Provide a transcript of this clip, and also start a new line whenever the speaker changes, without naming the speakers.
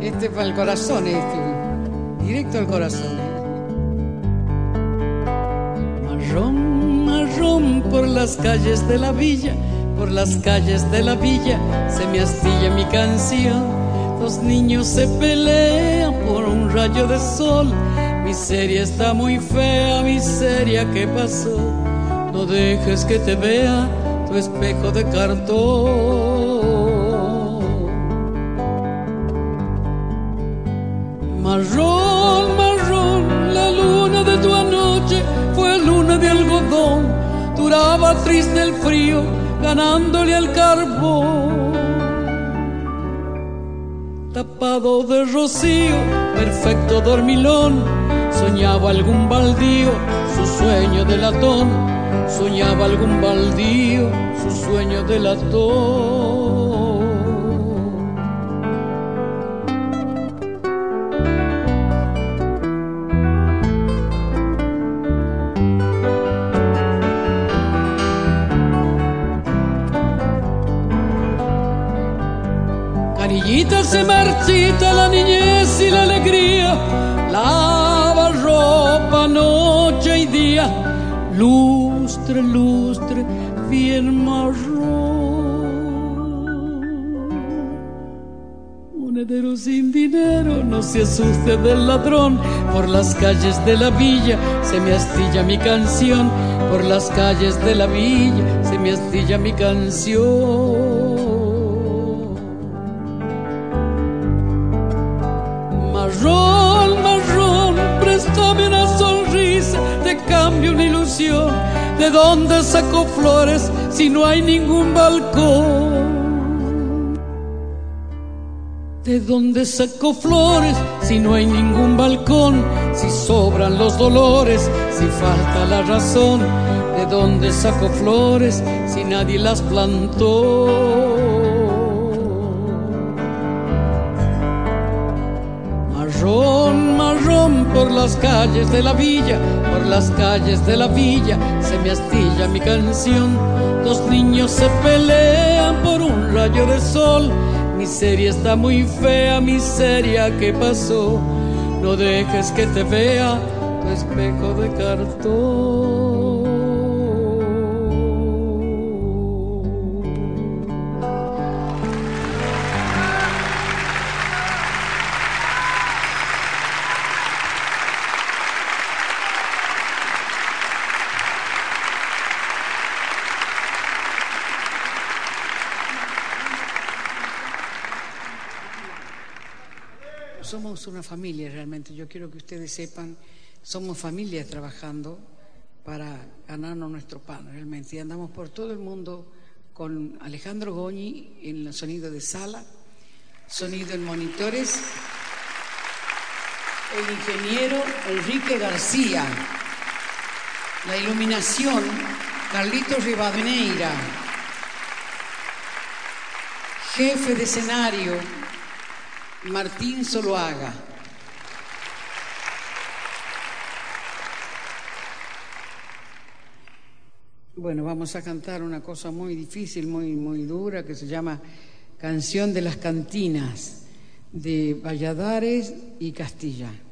Este para el corazón, directo al corazón. Marrón, marrón por las calles de la villa, por las calles de la villa se me astilla mi canción. Dos niños se pelean por un rayo de sol. Miseria está muy fea, miseria, ¿qué pasó? No dejes que te vea tu espejo de cartón. Marrón, marrón, la luna de tu anoche fue luna de algodón. Duraba triste el frío, ganándole al carbón. Tapado de rocío, perfecto dormilón, soñaba algún baldío, su sueño de latón. Soñaba algún baldío, su sueño de latón. Canillita se marchita la niñez y la alegría, lava ropa noche y día, lustre, lustre, bien marrón. Monedero sin dinero, no se asuste del ladrón. Por las calles de la villa se me astilla mi canción. Por las calles de la villa se me astilla mi canción. Marrón, marrón, préstame una sonrisa, te cambio una ilusión. ¿De dónde saco flores si no hay ningún balcón? ¿De dónde saco flores si no hay ningún balcón? Si sobran los dolores, si falta la razón. ¿De dónde saco flores si nadie las plantó? Marrón, marrón por las calles de la villa, por las calles de la villa se me astilla mi canción. Dos niños se pelean por un rayo de sol. Miseria está muy fea, miseria, ¿qué pasó? No dejes que te vea tu espejo de cartón. Somos una familia realmente, yo quiero que ustedes sepan, somos familias trabajando para ganarnos nuestro pan realmente, y andamos por todo el mundo con Alejandro Goñi en el sonido de sala, sonido en monitores, el ingeniero Enrique García, la iluminación Carlitos Rivadeneira, jefe de escenario Martín Zuluaga. Bueno, vamos a cantar una cosa muy difícil, muy dura, que se llama Canción de las Cantinas, de Valladares y Castilla.